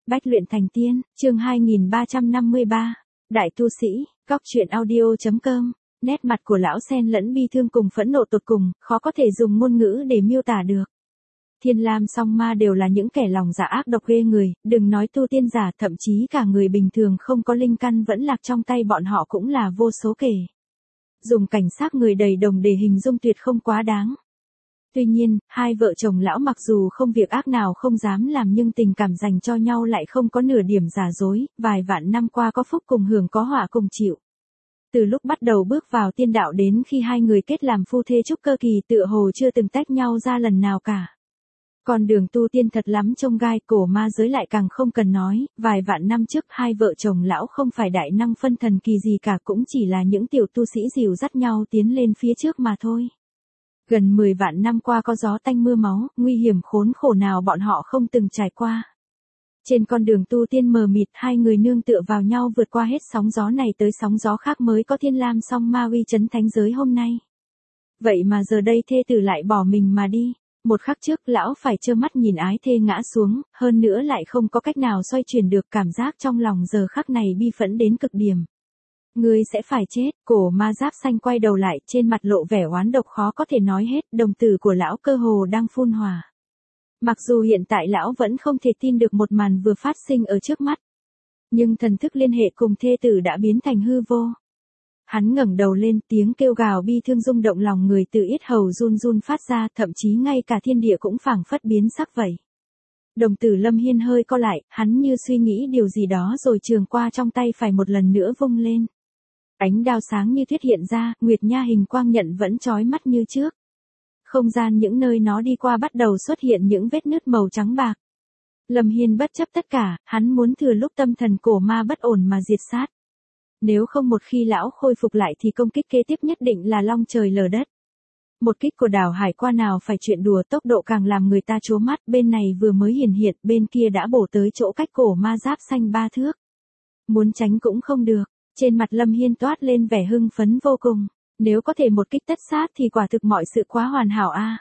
Bách luyện thành tiên, chương 2353. Đại tu sĩ, góc truyện audio.com. Nét mặt của lão xen lẫn bi thương cùng phẫn nộ tột cùng, khó có thể dùng ngôn ngữ để miêu tả được. Thiên Lam Song Ma đều là những kẻ lòng dạ ác độc ghê người, đừng nói tu tiên giả, thậm chí cả người bình thường không có linh căn vẫn lạc trong tay bọn họ cũng là vô số kể. Dùng cảnh sát người đầy đồng để hình dung tuyệt không quá đáng. Tuy nhiên, hai vợ chồng lão mặc dù không việc ác nào không dám làm nhưng tình cảm dành cho nhau lại không có nửa điểm giả dối, vài vạn năm qua có phúc cùng hưởng có họa cùng chịu. Từ lúc bắt đầu bước vào tiên đạo đến khi hai người kết làm phu thê trúc cơ kỳ tựa hồ chưa từng tách nhau ra lần nào cả. Con đường tu tiên thật lắm trông gai, cổ ma giới lại càng không cần nói, vài vạn năm trước hai vợ chồng lão không phải đại năng phân thần kỳ gì cả, cũng chỉ là những tiểu tu sĩ dìu dắt nhau tiến lên phía trước mà thôi. Gần 10 vạn năm qua có gió tanh mưa máu, nguy hiểm khốn khổ nào bọn họ không từng trải qua. Trên con đường tu tiên mờ mịt, hai người nương tựa vào nhau vượt qua hết sóng gió này tới sóng gió khác mới có Thiên Lam Song Ma uy chấn thánh giới hôm nay. Vậy mà giờ đây thê tử lại bỏ mình mà đi. Một khắc trước lão phải trơ mắt nhìn ái thê ngã xuống, hơn nữa lại không có cách nào xoay chuyển được, cảm giác trong lòng giờ khắc này bi phẫn đến cực điểm. Ngươi sẽ phải chết, cổ ma giáp xanh quay đầu lại, trên mặt lộ vẻ oán độc khó có thể nói hết, đồng tử của lão cơ hồ đang phun hỏa. Mặc dù hiện tại lão vẫn không thể tin được một màn vừa phát sinh ở trước mắt. Nhưng thần thức liên hệ cùng thê tử đã biến thành hư vô. Hắn ngẩng đầu lên, tiếng kêu gào bi thương rung động lòng người từ yết hầu run run phát ra, thậm chí ngay cả thiên địa cũng phảng phất biến sắc vậy. Đồng tử Lâm Hiên hơi co lại, hắn như suy nghĩ điều gì đó rồi trường qua trong tay phải một lần nữa vung lên. Ánh đao sáng như thiết hiện ra, Nguyệt Nha hình quang nhận vẫn chói mắt như trước. Không gian những nơi nó đi qua bắt đầu xuất hiện những vết nứt màu trắng bạc. Lâm Hiên bất chấp tất cả, hắn muốn thừa lúc tâm thần cổ ma bất ổn mà diệt sát. Nếu không một khi lão khôi phục lại thì công kích kế tiếp nhất định là long trời lở đất. Một kích của đảo hải qua nào phải chuyện đùa, tốc độ càng làm người ta trố mắt, bên này vừa mới hiển hiện, bên kia đã bổ tới chỗ cách cổ ma giáp xanh 3 thước. Muốn tránh cũng không được, trên mặt Lâm Hiên toát lên vẻ hưng phấn vô cùng, nếu có thể một kích tất sát thì quả thực mọi sự quá hoàn hảo a.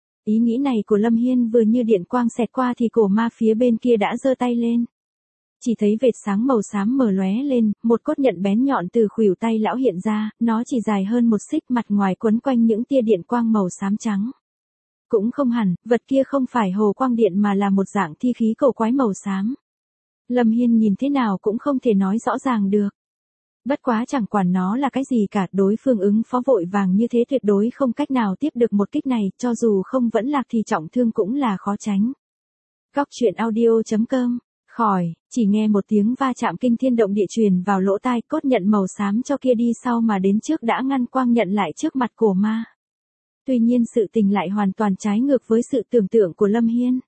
Ý nghĩ này của Lâm Hiên vừa như điện quang xẹt qua thì cổ ma phía bên kia đã giơ tay lên. Chỉ thấy vệt sáng màu xám mờ lóe lên, một cốt nhận bén nhọn từ khuỷu tay lão hiện ra, nó chỉ dài hơn một xích, mặt ngoài quấn quanh những tia điện quang màu xám trắng. Cũng không hẳn, vật kia không phải hồ quang điện mà là một dạng thi khí cổ quái màu xám. Lâm Hiên nhìn thế nào cũng không thể nói rõ ràng được. Bất quá chẳng quản nó là cái gì cả, đối phương ứng phó vội vàng như thế tuyệt đối không cách nào tiếp được một kích này, cho dù không vẫn lạc thì trọng thương cũng là khó tránh. Góc truyện audio.com. Khỏi, chỉ nghe một tiếng va chạm kinh thiên động địa truyền vào lỗ tai, cốt nhận màu xám cho kia đi sau mà đến trước đã ngăn quang nhận lại trước mặt cổ ma. Tuy nhiên sự tình lại hoàn toàn trái ngược với sự tưởng tượng của Lâm Hiên.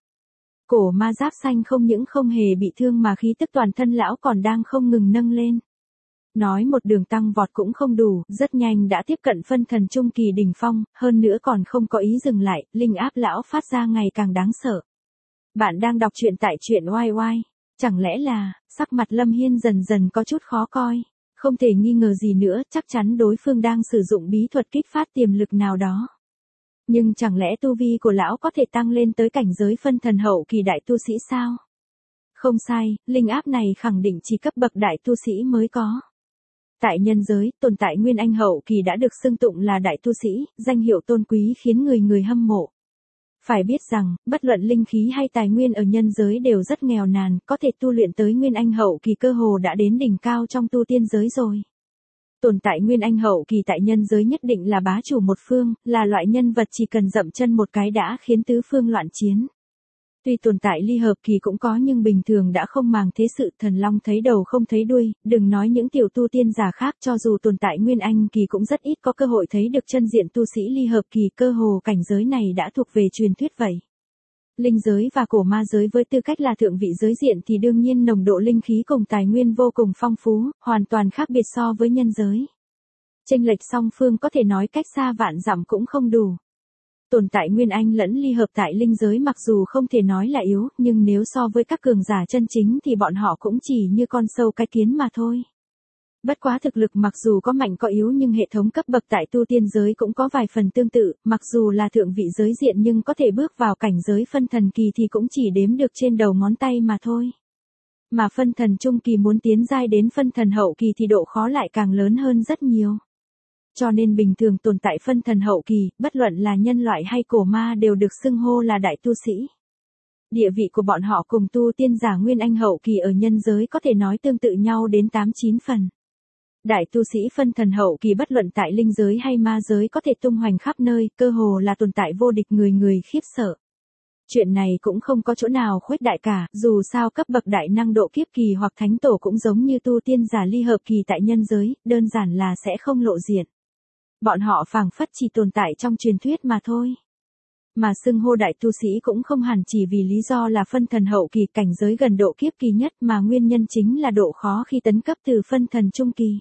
Cổ ma giáp xanh không những không hề bị thương mà khí tức toàn thân lão còn đang không ngừng nâng lên. Nói một đường tăng vọt cũng không đủ, rất nhanh đã tiếp cận phân thần trung kỳ đỉnh phong, hơn nữa còn không có ý dừng lại, linh áp lão phát ra ngày càng đáng sợ. Bạn đang đọc truyện tại truyện YY. Chẳng lẽ là, sắc mặt Lâm Hiên dần dần có chút khó coi, không thể nghi ngờ gì nữa, chắc chắn đối phương đang sử dụng bí thuật kích phát tiềm lực nào đó. Nhưng chẳng lẽ tu vi của lão có thể tăng lên tới cảnh giới phân thần hậu kỳ đại tu sĩ sao? Không sai, linh áp này khẳng định chỉ cấp bậc đại tu sĩ mới có. Tại nhân giới, tồn tại Nguyên Anh hậu kỳ đã được xưng tụng là đại tu sĩ, danh hiệu tôn quý khiến người người hâm mộ. Phải biết rằng, bất luận linh khí hay tài nguyên ở nhân giới đều rất nghèo nàn, có thể tu luyện tới Nguyên Anh hậu kỳ cơ hồ đã đến đỉnh cao trong tu tiên giới rồi. Tồn tại Nguyên Anh hậu kỳ tại nhân giới nhất định là bá chủ một phương, là loại nhân vật chỉ cần dậm chân một cái đã khiến tứ phương loạn chiến. Tuy tồn tại ly hợp kỳ cũng có nhưng bình thường đã không màng thế sự, thần long thấy đầu không thấy đuôi, đừng nói những tiểu tu tiên giả khác, cho dù tồn tại Nguyên Anh kỳ cũng rất ít có cơ hội thấy được chân diện tu sĩ ly hợp kỳ, cơ hồ cảnh giới này đã thuộc về truyền thuyết vậy. Linh giới và cổ ma giới với tư cách là thượng vị giới diện thì đương nhiên nồng độ linh khí cùng tài nguyên vô cùng phong phú, hoàn toàn khác biệt so với nhân giới. Chênh lệch song phương có thể nói cách xa vạn dặm cũng không đủ. Tồn tại Nguyên Anh lẫn ly hợp tại linh giới mặc dù không thể nói là yếu, nhưng nếu so với các cường giả chân chính thì bọn họ cũng chỉ như con sâu cái kiến mà thôi. Bất quá thực lực mặc dù có mạnh có yếu nhưng hệ thống cấp bậc tại tu tiên giới cũng có vài phần tương tự, mặc dù là thượng vị giới diện nhưng có thể bước vào cảnh giới phân thần kỳ thì cũng chỉ đếm được trên đầu ngón tay mà thôi. Mà phân thần trung kỳ muốn tiến giai đến phân thần hậu kỳ thì độ khó lại càng lớn hơn rất nhiều. Cho nên bình thường tồn tại phân thần hậu kỳ, bất luận là nhân loại hay cổ ma đều được xưng hô là đại tu sĩ. Địa vị của bọn họ cùng tu tiên giả Nguyên Anh hậu kỳ ở nhân giới có thể nói tương tự nhau đến 8-9 phần. Đại tu sĩ phân thần hậu kỳ bất luận tại linh giới hay ma giới có thể tung hoành khắp nơi, cơ hồ là tồn tại vô địch, người người khiếp sợ. Chuyện này cũng không có chỗ nào khuếch đại cả, dù sao cấp bậc đại năng độ kiếp kỳ hoặc thánh tổ cũng giống như tu tiên giả ly hợp kỳ tại nhân giới, đơn giản là sẽ không lộ diện. Bọn họ phảng phất chỉ tồn tại trong truyền thuyết mà thôi. Mà xưng hô đại tu sĩ cũng không hẳn chỉ vì lý do là phân thần hậu kỳ cảnh giới gần độ kiếp kỳ nhất, mà nguyên nhân chính là độ khó khi tấn cấp từ phân thần trung kỳ.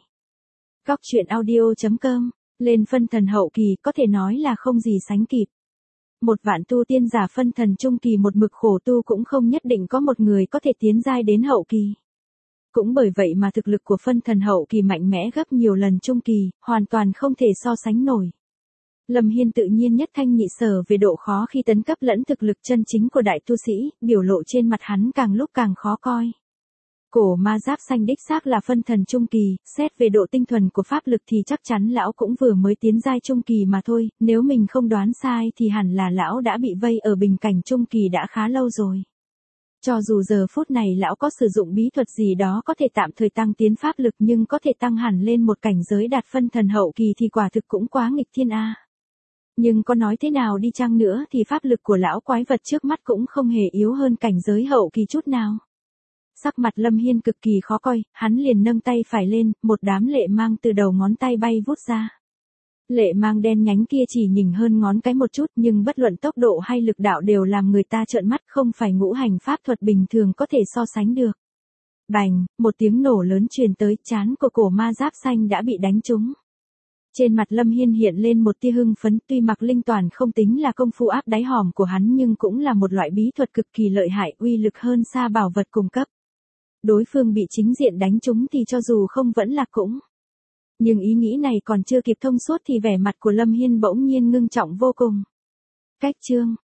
Góc truyện audio.com, lên phân thần hậu kỳ có thể nói là không gì sánh kịp. Một vạn tu tiên giả phân thần trung kỳ một mực khổ tu cũng không nhất định có một người có thể tiến giai đến hậu kỳ. Cũng bởi vậy mà thực lực của phân thần hậu kỳ mạnh mẽ gấp nhiều lần trung kỳ, hoàn toàn không thể so sánh nổi. Lâm Hiên tự nhiên nhất thanh nhị sở về độ khó khi tấn cấp lẫn thực lực chân chính của đại tu sĩ, biểu lộ trên mặt hắn càng lúc càng khó coi. Cổ ma giáp xanh đích xác là phân thần trung kỳ, xét về độ tinh thuần của pháp lực thì chắc chắn lão cũng vừa mới tiến giai trung kỳ mà thôi, nếu mình không đoán sai thì hẳn là lão đã bị vây ở bình cảnh trung kỳ đã khá lâu rồi. Cho dù giờ phút này lão có sử dụng bí thuật gì đó có thể tạm thời tăng tiến pháp lực nhưng có thể tăng hẳn lên một cảnh giới đạt phân thần hậu kỳ thì quả thực cũng quá nghịch thiên a. Nhưng có nói thế nào đi chăng nữa thì pháp lực của lão quái vật trước mắt cũng không hề yếu hơn cảnh giới hậu kỳ chút nào. Sắc mặt Lâm Hiên cực kỳ khó coi, hắn liền nâng tay phải lên, một đám lệ mang từ đầu ngón tay bay vút ra. Lệ mang đen nhánh kia chỉ nhỉnh hơn ngón cái một chút nhưng bất luận tốc độ hay lực đạo đều làm người ta trợn mắt, không phải ngũ hành pháp thuật bình thường có thể so sánh được. Bành, một tiếng nổ lớn truyền tới, trán của cổ ma giáp xanh đã bị đánh trúng. Trên mặt Lâm Hiên hiện lên một tia hưng phấn, tuy mặc linh toàn không tính là công phu áp đáy hòm của hắn nhưng cũng là một loại bí thuật cực kỳ lợi hại, uy lực hơn xa bảo vật cung cấp. Đối phương bị chính diện đánh trúng thì cho dù không vẫn là cũng. Nhưng ý nghĩ này còn chưa kịp thông suốt thì vẻ mặt của Lâm Hiên bỗng nhiên ngưng trọng vô cùng. Cách chương